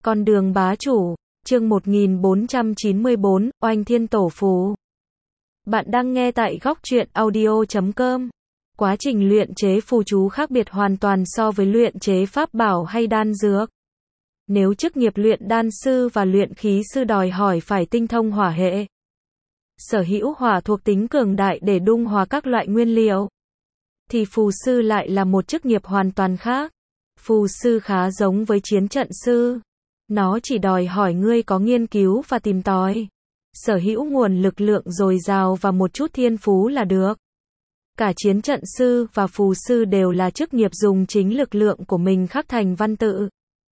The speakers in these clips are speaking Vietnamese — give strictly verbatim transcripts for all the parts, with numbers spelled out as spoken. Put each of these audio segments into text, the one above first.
Con đường bá chủ, chương một nghìn bốn trăm chín mươi bốn, Oanh Thiên Tổ Phù. Bạn đang nghe tại góc truyện audio chấm com. Quá trình luyện chế phù chú khác biệt hoàn toàn so với luyện chế pháp bảo hay đan dược. Nếu chức nghiệp luyện đan sư và luyện khí sư đòi hỏi phải tinh thông hỏa hệ, sở hữu hỏa thuộc tính cường đại để đung hòa các loại nguyên liệu, thì phù sư lại là một chức nghiệp hoàn toàn khác. Phù sư khá giống với chiến trận sư. Nó chỉ đòi hỏi ngươi có nghiên cứu và tìm tòi, sở hữu nguồn lực lượng dồi dào và một chút thiên phú là được. Cả chiến trận sư và phù sư đều là chức nghiệp dùng chính lực lượng của mình khắc thành văn tự.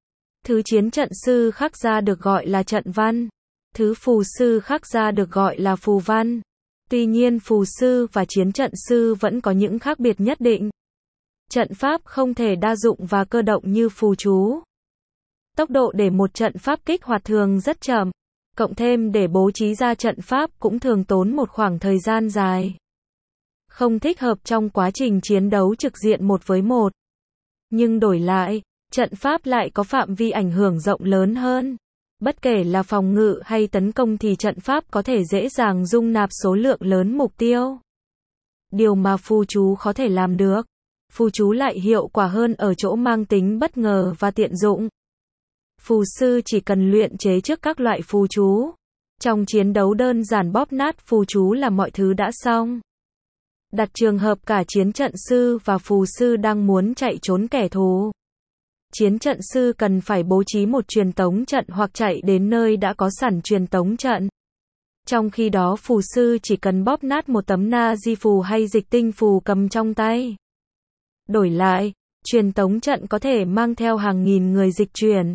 Thứ chiến trận sư khắc ra được gọi là trận văn, thứ phù sư khắc ra được gọi là phù văn. Tuy nhiên phù sư và chiến trận sư vẫn có những khác biệt nhất định. Trận pháp không thể đa dụng và cơ động như phù chú. Tốc độ để một trận pháp kích hoạt thường rất chậm, cộng thêm để bố trí ra trận pháp cũng thường tốn một khoảng thời gian dài. Không thích hợp trong quá trình chiến đấu trực diện một với một. Nhưng đổi lại, trận pháp lại có phạm vi ảnh hưởng rộng lớn hơn. Bất kể là phòng ngự hay tấn công thì trận pháp có thể dễ dàng dung nạp số lượng lớn mục tiêu. Điều mà phù chú khó thể làm được. Phù chú lại hiệu quả hơn ở chỗ mang tính bất ngờ và tiện dụng. Phù sư chỉ cần luyện chế trước các loại phù chú. Trong chiến đấu đơn giản bóp nát phù chú là mọi thứ đã xong. Đặt trường hợp cả chiến trận sư và phù sư đang muốn chạy trốn kẻ thù. Chiến trận sư cần phải bố trí một truyền tống trận hoặc chạy đến nơi đã có sẵn truyền tống trận. Trong khi đó phù sư chỉ cần bóp nát một tấm na di phù hay dịch tinh phù cầm trong tay. Đổi lại, truyền tống trận có thể mang theo hàng nghìn người dịch chuyển.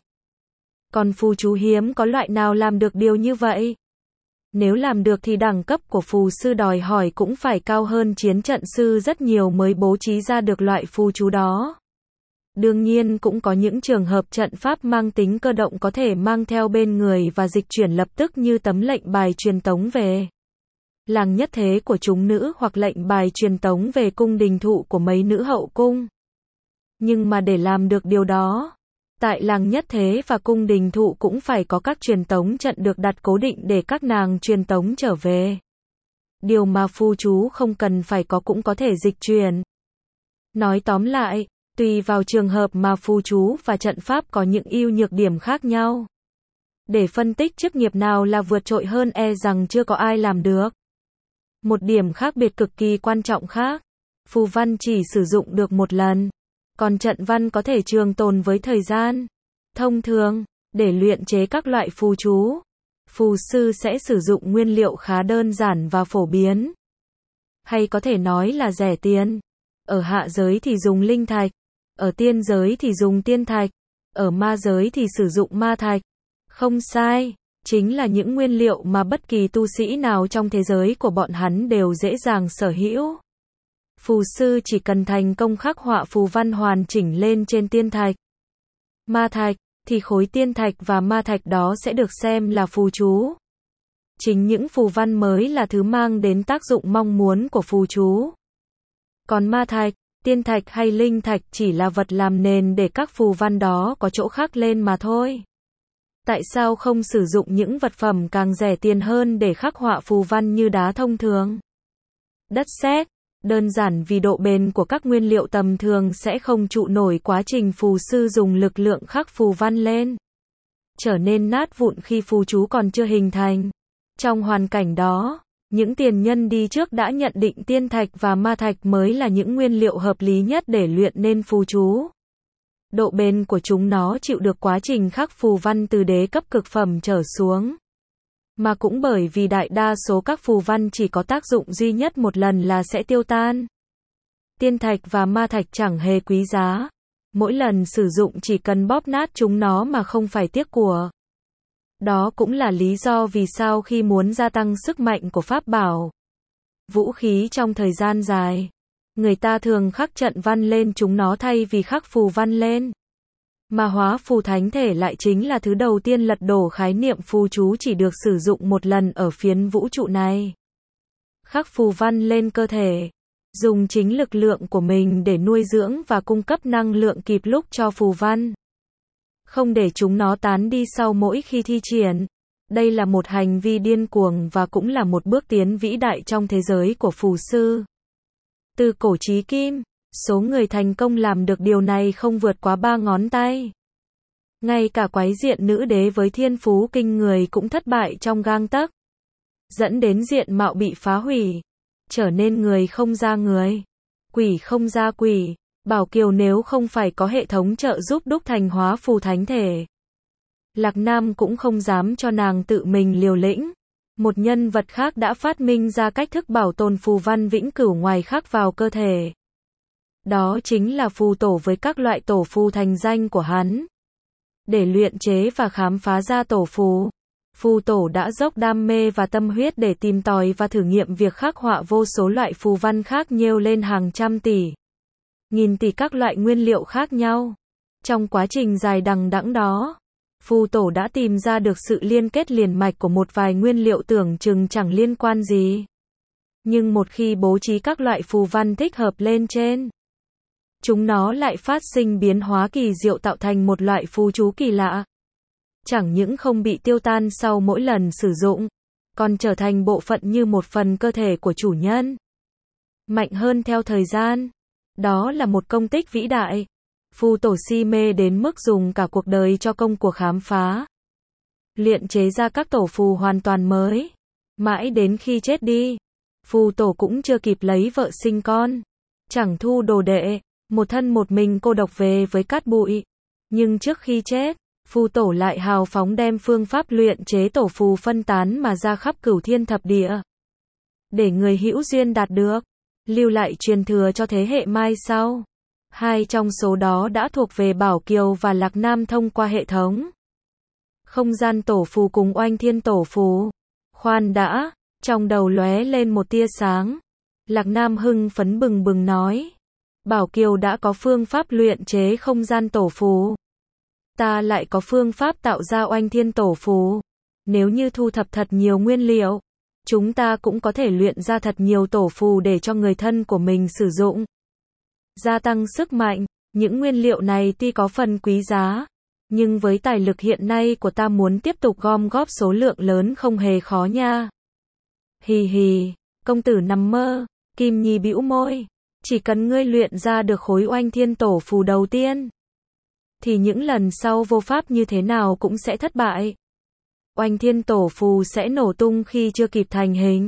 Còn phù chú hiếm có loại nào làm được điều như vậy. Nếu làm được thì đẳng cấp của phù sư đòi hỏi cũng phải cao hơn chiến trận sư rất nhiều mới bố trí ra được loại phù chú đó. Đương nhiên cũng có những trường hợp trận pháp mang tính cơ động có thể mang theo bên người và dịch chuyển lập tức như tấm lệnh bài truyền tống về làng nhất thế của chúng nữ hoặc lệnh bài truyền tống về cung đình thụ của mấy nữ hậu cung. Nhưng mà để làm được điều đó, tại làng nhất thế và cung đình thụ cũng phải có các truyền tống trận được đặt cố định để các nàng truyền tống trở về. Điều mà phù chú không cần phải có cũng có thể dịch chuyển. Nói tóm lại, tùy vào trường hợp mà phù chú và trận pháp có những ưu nhược điểm khác nhau. Để phân tích chức nghiệp nào là vượt trội hơn e rằng chưa có ai làm được. Một điểm khác biệt cực kỳ quan trọng khác, phù văn chỉ sử dụng được một lần, còn trận văn có thể trường tồn với thời gian. Thông thường, để luyện chế các loại phù chú, phù sư sẽ sử dụng nguyên liệu khá đơn giản và phổ biến. Hay có thể nói là rẻ tiền. Ở hạ giới thì dùng linh thạch, ở tiên giới thì dùng tiên thạch, ở ma giới thì sử dụng ma thạch. Không sai, chính là những nguyên liệu mà bất kỳ tu sĩ nào trong thế giới của bọn hắn đều dễ dàng sở hữu. Phù sư chỉ cần thành công khắc họa phù văn hoàn chỉnh lên trên tiên thạch, ma thạch, thì khối tiên thạch và ma thạch đó sẽ được xem là phù chú. Chính những phù văn mới là thứ mang đến tác dụng mong muốn của phù chú. Còn ma thạch, tiên thạch hay linh thạch chỉ là vật làm nền để các phù văn đó có chỗ khắc lên mà thôi. Tại sao không sử dụng những vật phẩm càng rẻ tiền hơn để khắc họa phù văn như đá thông thường, đất sét? Đơn giản vì độ bền của các nguyên liệu tầm thường sẽ không trụ nổi quá trình phù sư dùng lực lượng khắc phù văn lên, trở nên nát vụn khi phù chú còn chưa hình thành. Trong hoàn cảnh đó, những tiền nhân đi trước đã nhận định tiên thạch và ma thạch mới là những nguyên liệu hợp lý nhất để luyện nên phù chú. Độ bền của chúng nó chịu được quá trình khắc phù văn từ đế cấp cực phẩm trở xuống. Mà cũng bởi vì đại đa số các phù văn chỉ có tác dụng duy nhất một lần là sẽ tiêu tan. Tiên thạch và ma thạch chẳng hề quý giá. Mỗi lần sử dụng chỉ cần bóp nát chúng nó mà không phải tiếc của. Đó cũng là lý do vì sao khi muốn gia tăng sức mạnh của pháp bảo, vũ khí trong thời gian dài, người ta thường khắc trận văn lên chúng nó thay vì khắc phù văn lên. Mà hóa phù thánh thể lại chính là thứ đầu tiên lật đổ khái niệm phù chú chỉ được sử dụng một lần ở phiến vũ trụ này. Khắc phù văn lên cơ thể, dùng chính lực lượng của mình để nuôi dưỡng và cung cấp năng lượng kịp lúc cho phù văn. không để chúng nó tán đi sau mỗi khi thi triển. Đây là một hành vi điên cuồng và cũng là một bước tiến vĩ đại trong thế giới của phù sư. Từ cổ chí kim, số người thành công làm được điều này không vượt quá ba ngón tay. Ngay cả quái diện nữ đế với thiên phú kinh người cũng thất bại trong gang tấc, dẫn đến diện mạo bị phá hủy, trở nên người không ra người, quỷ không ra quỷ. Bảo Kiều nếu không phải có hệ thống trợ giúp đúc thành hóa phù thánh thể, Lạc Nam cũng không dám cho nàng tự mình liều lĩnh. Một nhân vật khác đã phát minh ra cách thức bảo tồn phù văn vĩnh cửu ngoài khắc vào cơ thể. Đó chính là phù tổ với các loại tổ phù thành danh của hắn. Để luyện chế và khám phá ra tổ phù, phù tổ đã dốc đam mê và tâm huyết để tìm tòi và thử nghiệm việc khắc họa vô số loại phù văn khác nhêu lên hàng trăm tỷ, nghìn tỷ các loại nguyên liệu khác nhau. Trong quá trình dài đằng đẵng đó, phù tổ đã tìm ra được sự liên kết liền mạch của một vài nguyên liệu tưởng chừng chẳng liên quan gì. Nhưng một khi bố trí các loại phù văn thích hợp lên trên, chúng nó lại phát sinh biến hóa kỳ diệu tạo thành một loại phù chú kỳ lạ. Chẳng những không bị tiêu tan sau mỗi lần sử dụng, còn trở thành bộ phận như một phần cơ thể của chủ nhân. Mạnh hơn theo thời gian. Đó là một công tích vĩ đại. Phù tổ si mê đến mức dùng cả cuộc đời cho công cuộc khám phá, luyện chế ra các tổ phù hoàn toàn mới. Mãi đến khi chết đi, phù tổ cũng chưa kịp lấy vợ sinh con, chẳng thu đồ đệ, một thân một mình cô độc về với cát bụi. Nhưng trước khi chết, phù tổ lại hào phóng đem phương pháp luyện chế tổ phù phân tán mà ra khắp cửu thiên thập địa, để người hữu duyên đạt được, lưu lại truyền thừa cho thế hệ mai sau. Hai trong số đó đã thuộc về Bảo Kiều và Lạc Nam thông qua hệ thống không gian tổ phù cùng oanh thiên tổ phù. Khoan đã, trong đầu lóe lên một tia sáng. Lạc Nam hưng phấn bừng bừng nói, Bảo Kiều đã có phương pháp luyện chế không gian tổ phù, ta lại có phương pháp tạo ra oanh thiên tổ phù. Nếu như thu thập thật nhiều nguyên liệu, chúng ta cũng có thể luyện ra thật nhiều tổ phù để cho người thân của mình sử dụng, gia tăng sức mạnh. Những nguyên liệu này tuy có phần quý giá, nhưng với tài lực hiện nay của ta muốn tiếp tục gom góp số lượng lớn không hề khó nha. Hì hì, công tử nằm mơ. Kim Nhi bĩu môi, chỉ cần ngươi luyện ra được khối oanh thiên tổ phù đầu tiên, thì những lần sau vô pháp như thế nào cũng sẽ thất bại. Oanh thiên tổ phù sẽ nổ tung khi chưa kịp thành hình.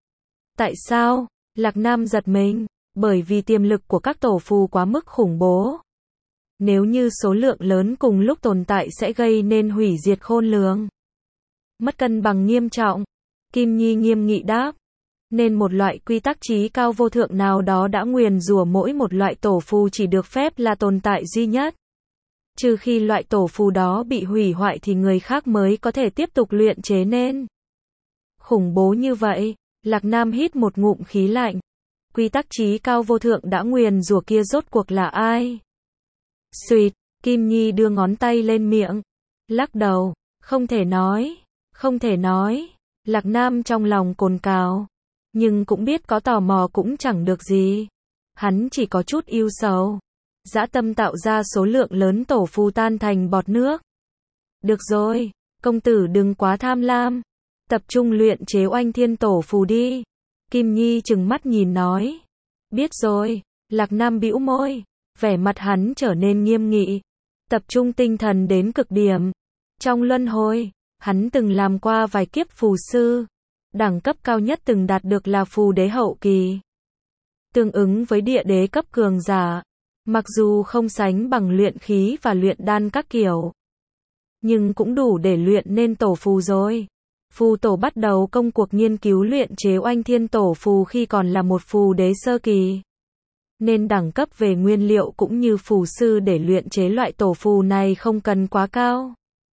Tại sao? Lạc Nam giật mình, bởi vì tiềm lực của các tổ phù quá mức khủng bố. Nếu như số lượng lớn cùng lúc tồn tại sẽ gây nên hủy diệt khôn lường, mất cân bằng nghiêm trọng. Kim Nhi nghiêm nghị đáp, nên một loại quy tắc trí cao vô thượng nào đó đã nguyền rủa mỗi một loại tổ phù chỉ được phép là tồn tại duy nhất. Trừ khi loại tổ phù đó bị hủy hoại thì người khác mới có thể tiếp tục luyện chế nên. Khủng bố như vậy, Lạc Nam hít một ngụm khí lạnh. Quy tắc trí cao vô thượng đã nguyền rủa kia rốt cuộc là ai? Xuyệt, Kim Nhi đưa ngón tay lên miệng, lắc đầu, không thể nói, không thể nói. Lạc Nam trong lòng cồn cào, nhưng cũng biết có tò mò cũng chẳng được gì. Hắn chỉ có chút ưu sầu, dã tâm tạo ra số lượng lớn tổ phù tan thành bọt nước. Được rồi, công tử đừng quá tham lam, tập trung luyện chế oanh thiên tổ phù đi. Kim Nhi trừng mắt nhìn nói. Biết rồi. Lạc Nam bĩu môi, vẻ mặt hắn trở nên nghiêm nghị, tập trung tinh thần đến cực điểm. Trong luân hồi, hắn từng làm qua vài kiếp phù sư, đẳng cấp cao nhất từng đạt được là phù đế hậu kỳ, tương ứng với địa đế cấp cường giả. Mặc dù không sánh bằng luyện khí và luyện đan các kiểu, nhưng cũng đủ để luyện nên tổ phù rồi. Phù tổ bắt đầu công cuộc nghiên cứu luyện chế oanh thiên tổ phù khi còn là một phù đế sơ kỳ, nên đẳng cấp về nguyên liệu cũng như phù sư để luyện chế loại tổ phù này không cần quá cao.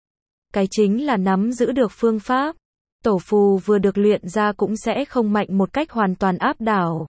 Cái chính là nắm giữ được phương pháp. Tổ phù vừa được luyện ra cũng sẽ không mạnh một cách hoàn toàn áp đảo.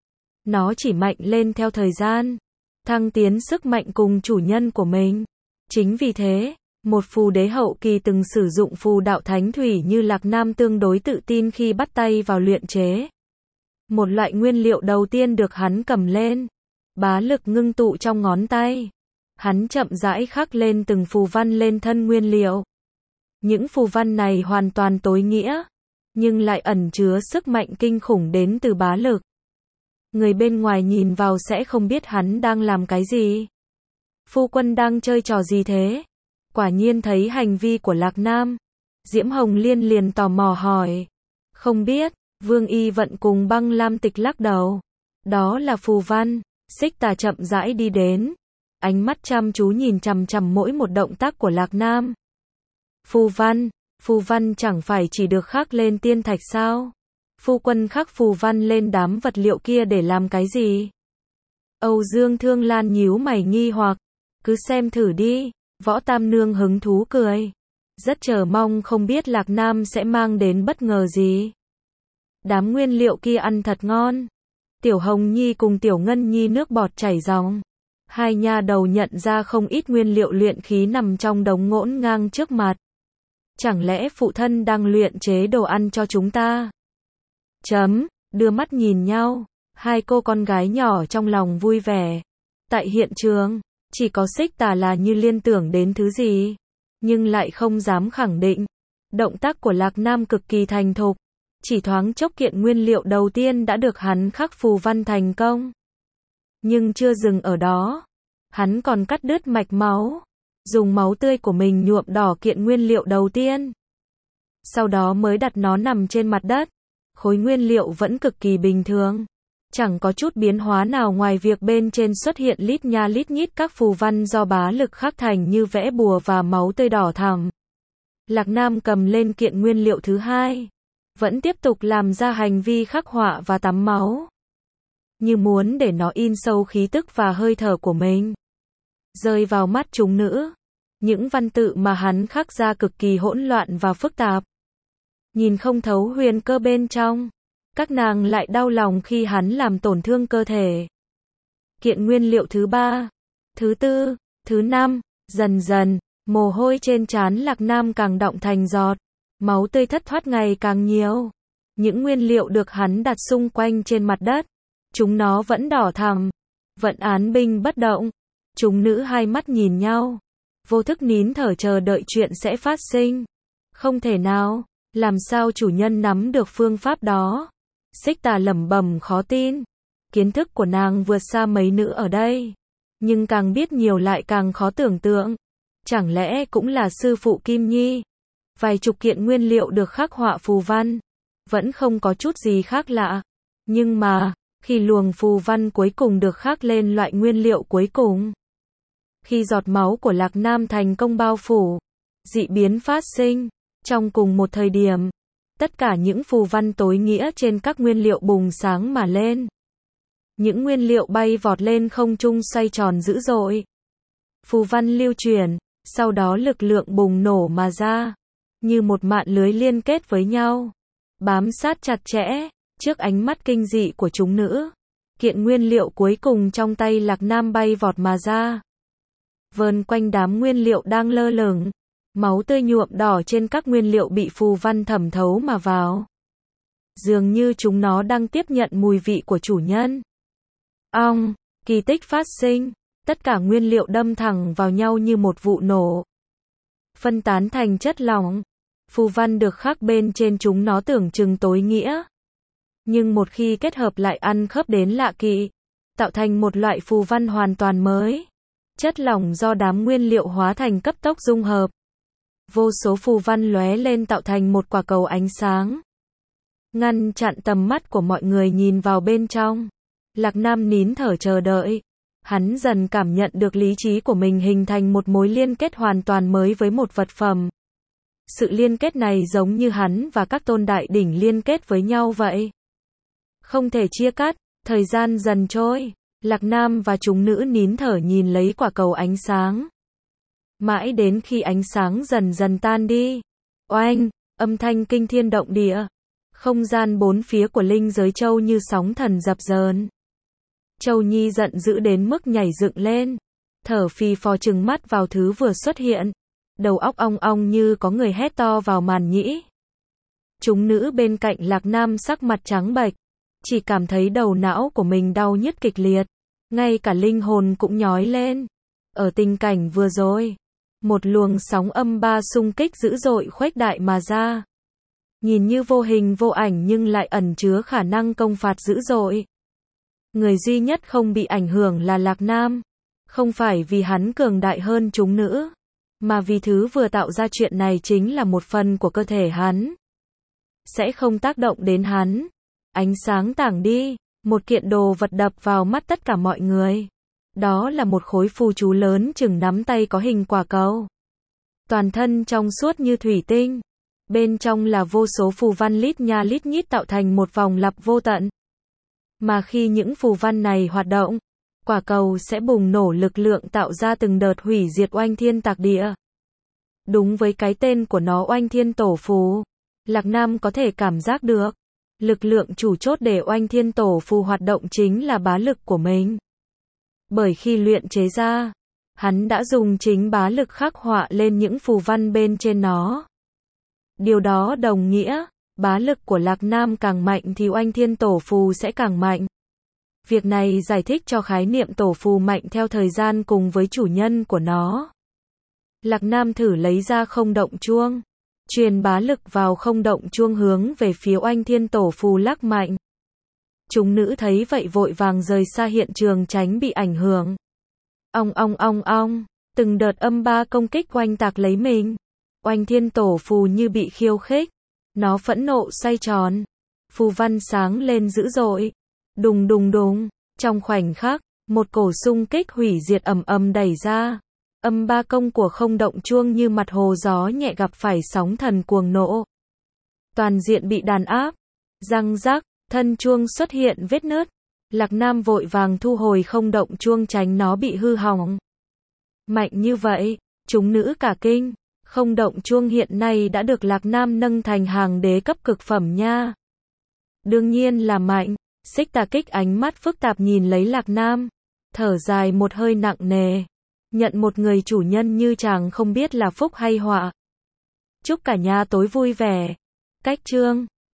Nó chỉ mạnh lên theo thời gian, thăng tiến sức mạnh cùng chủ nhân của mình. Chính vì thế, một phù đế hậu kỳ từng sử dụng phù đạo thánh thủy như Lạc Nam tương đối tự tin khi bắt tay vào luyện chế. Một loại nguyên liệu đầu tiên được hắn cầm lên, bá lực ngưng tụ trong ngón tay. Hắn chậm rãi khắc lên từng phù văn lên thân nguyên liệu. Những phù văn này hoàn toàn tối nghĩa, nhưng lại ẩn chứa sức mạnh kinh khủng đến từ bá lực. Người bên ngoài nhìn vào sẽ không biết hắn đang làm cái gì. Phu quân đang chơi trò gì thế? Quả nhiên thấy hành vi của Lạc Nam, Diễm Hồng Liên liền tò mò hỏi. Không biết, Vương Y Vận cùng Băng Lam Tịch lắc đầu. Đó là phù văn. Xích Tà chậm rãi đi đến, ánh mắt chăm chú nhìn chằm chằm mỗi một động tác của Lạc Nam. Phù văn, phù văn chẳng phải chỉ được khắc lên tiên thạch sao? Phu quân khắc phù văn lên đám vật liệu kia để làm cái gì? Âu Dương Thương Lan nhíu mày nghi hoặc, cứ xem thử đi. Võ Tam Nương hứng thú cười, rất chờ mong không biết Lạc Nam sẽ mang đến bất ngờ gì. Đám nguyên liệu kia ăn thật ngon. Tiểu Hồng Nhi cùng Tiểu Ngân Nhi nước bọt chảy ròng. Hai nha đầu nhận ra không ít nguyên liệu luyện khí nằm trong đống ngổn ngang trước mặt. Chẳng lẽ phụ thân đang luyện chế đồ ăn cho chúng ta? Chấm, đưa mắt nhìn nhau, hai cô con gái nhỏ trong lòng vui vẻ. Tại hiện trường, chỉ có Xích Tà là như liên tưởng đến thứ gì, nhưng lại không dám khẳng định. Động tác của Lạc Nam cực kỳ thành thục, chỉ thoáng chốc kiện nguyên liệu đầu tiên đã được hắn khắc phù văn thành công. Nhưng chưa dừng ở đó, hắn còn cắt đứt mạch máu, dùng máu tươi của mình nhuộm đỏ kiện nguyên liệu đầu tiên. Sau đó mới đặt nó nằm trên mặt đất. Khối nguyên liệu vẫn cực kỳ bình thường, chẳng có chút biến hóa nào ngoài việc bên trên xuất hiện lít nha lít nhít các phù văn do bá lực khắc thành như vẽ bùa và máu tươi đỏ thẳm. Lạc Nam cầm lên kiện nguyên liệu thứ hai, vẫn tiếp tục làm ra hành vi khắc họa và tắm máu, như muốn để nó in sâu khí tức và hơi thở của mình. Rơi vào mắt chúng nữ, những văn tự mà hắn khắc ra cực kỳ hỗn loạn và phức tạp. Nhìn không thấu huyền cơ bên trong, các nàng lại đau lòng khi hắn làm tổn thương cơ thể. Kiện nguyên liệu thứ ba, thứ tư, thứ năm, dần dần, mồ hôi trên trán Lạc Nam càng đọng thành giọt, máu tươi thất thoát ngày càng nhiều. Những nguyên liệu được hắn đặt xung quanh trên mặt đất, chúng nó vẫn đỏ thẳm, vẫn án binh bất động. Chúng nữ hai mắt nhìn nhau, vô thức nín thở chờ đợi chuyện sẽ phát sinh. Không thể nào, làm sao chủ nhân nắm được phương pháp đó? Xích Tà lẩm bẩm khó tin. Kiến thức của nàng vượt xa mấy nữ ở đây, nhưng càng biết nhiều lại càng khó tưởng tượng. Chẳng lẽ cũng là sư phụ Kim Nhi? Vài chục kiện nguyên liệu được khắc họa phù văn, vẫn không có chút gì khác lạ. Nhưng mà, khi luồng phù văn cuối cùng được khắc lên loại nguyên liệu cuối cùng, khi giọt máu của Lạc Nam thành công bao phủ, dị biến phát sinh. Trong cùng một thời điểm, tất cả những phù văn tối nghĩa trên các nguyên liệu bùng sáng mà lên. Những nguyên liệu bay vọt lên không trung xoay tròn dữ dội. Phù văn lưu chuyển, sau đó lực lượng bùng nổ mà ra, như một mạng lưới liên kết với nhau, bám sát chặt chẽ. Trước ánh mắt kinh dị của chúng nữ, kiện nguyên liệu cuối cùng trong tay Lạc Nam bay vọt mà ra, vờn quanh đám nguyên liệu đang lơ lửng. Máu tươi nhuộm đỏ trên các nguyên liệu bị phù văn thẩm thấu mà vào. Dường như chúng nó đang tiếp nhận mùi vị của chủ nhân. Ong, kỳ tích phát sinh, tất cả nguyên liệu đâm thẳng vào nhau như một vụ nổ, phân tán thành chất lỏng. Phù văn được khắc bên trên chúng nó tưởng chừng tối nghĩa, nhưng một khi kết hợp lại ăn khớp đến lạ kỳ, tạo thành một loại phù văn hoàn toàn mới. Chất lỏng do đám nguyên liệu hóa thành cấp tốc dung hợp. Vô số phù văn lóe lên tạo thành một quả cầu ánh sáng, ngăn chặn tầm mắt của mọi người nhìn vào bên trong. Lạc Nam nín thở chờ đợi. Hắn dần cảm nhận được lý trí của mình hình thành một mối liên kết hoàn toàn mới với một vật phẩm. Sự liên kết này giống như hắn và các tôn đại đỉnh liên kết với nhau vậy. Không thể chia cắt. Thời gian dần trôi, Lạc Nam và chúng nữ nín thở nhìn lấy quả cầu ánh sáng. Mãi đến khi ánh sáng dần dần tan đi, oanh, âm thanh kinh thiên động địa. Không gian bốn phía của linh giới châu như sóng thần dập dờn. Châu Nhi giận dữ đến mức nhảy dựng lên, thở phì phò trừng mắt vào thứ vừa xuất hiện. Đầu óc ong ong như có người hét to vào màn nhĩ. Chúng nữ bên cạnh Lạc Nam sắc mặt trắng bệch, chỉ cảm thấy đầu não của mình đau nhức kịch liệt, ngay cả linh hồn cũng nhói lên. Ở tình cảnh vừa rồi, một luồng sóng âm ba xung kích dữ dội khuếch đại mà ra. Nhìn như vô hình vô ảnh nhưng lại ẩn chứa khả năng công phạt dữ dội. Người duy nhất không bị ảnh hưởng là Lạc Nam. Không phải vì hắn cường đại hơn chúng nữ, mà vì thứ vừa tạo ra chuyện này chính là một phần của cơ thể hắn. Sẽ không tác động đến hắn. Ánh sáng tảng đi, một kiện đồ vật đập vào mắt tất cả mọi người. Đó là một khối phù chú lớn chừng nắm tay có hình quả cầu. Toàn thân trong suốt như thủy tinh. Bên trong là vô số phù văn lít nha lít nhít tạo thành một vòng lặp vô tận. Mà khi những phù văn này hoạt động, quả cầu sẽ bùng nổ lực lượng tạo ra từng đợt hủy diệt oanh thiên tạc địa. Đúng với cái tên của nó, oanh thiên tổ phù, Lạc Nam có thể cảm giác được. Lực lượng chủ chốt để oanh thiên tổ phù hoạt động chính là bá lực của mình. Bởi khi luyện chế ra, hắn đã dùng chính bá lực khắc họa lên những phù văn bên trên nó. Điều đó đồng nghĩa, bá lực của Lạc Nam càng mạnh thì oanh thiên tổ phù sẽ càng mạnh. Việc này giải thích cho khái niệm tổ phù mạnh theo thời gian cùng với chủ nhân của nó. Lạc Nam thử lấy ra không động chuông, truyền bá lực vào không động chuông hướng về phía oanh thiên tổ phù lắc mạnh. Chúng nữ thấy vậy vội vàng rời xa hiện trường tránh bị ảnh hưởng. Ong ong ong ong, từng đợt âm ba công kích oanh tạc lấy mình. Oanh thiên tổ phù như bị khiêu khích. Nó phẫn nộ xoay tròn. Phù văn sáng lên dữ dội. Đùng đùng đùng, trong khoảnh khắc, một cổ xung kích hủy diệt ầm ầm đẩy ra. Âm ba công của không động chuông như mặt hồ gió nhẹ gặp phải sóng thần cuồng nộ. Toàn diện bị đàn áp. Răng rắc, thân chuông xuất hiện vết nứt. Lạc Nam vội vàng thu hồi không động chuông tránh nó bị hư hỏng. Mạnh như vậy, chúng nữ cả kinh. Không động chuông hiện nay đã được Lạc Nam nâng thành hàng đế cấp cực phẩm nha. Đương nhiên là mạnh. Xích Tà Kích ánh mắt phức tạp nhìn lấy Lạc Nam, thở dài một hơi nặng nề. Nhận một người chủ nhân như chàng không biết là phúc hay họa. Chúc cả nhà tối vui vẻ. Cách chương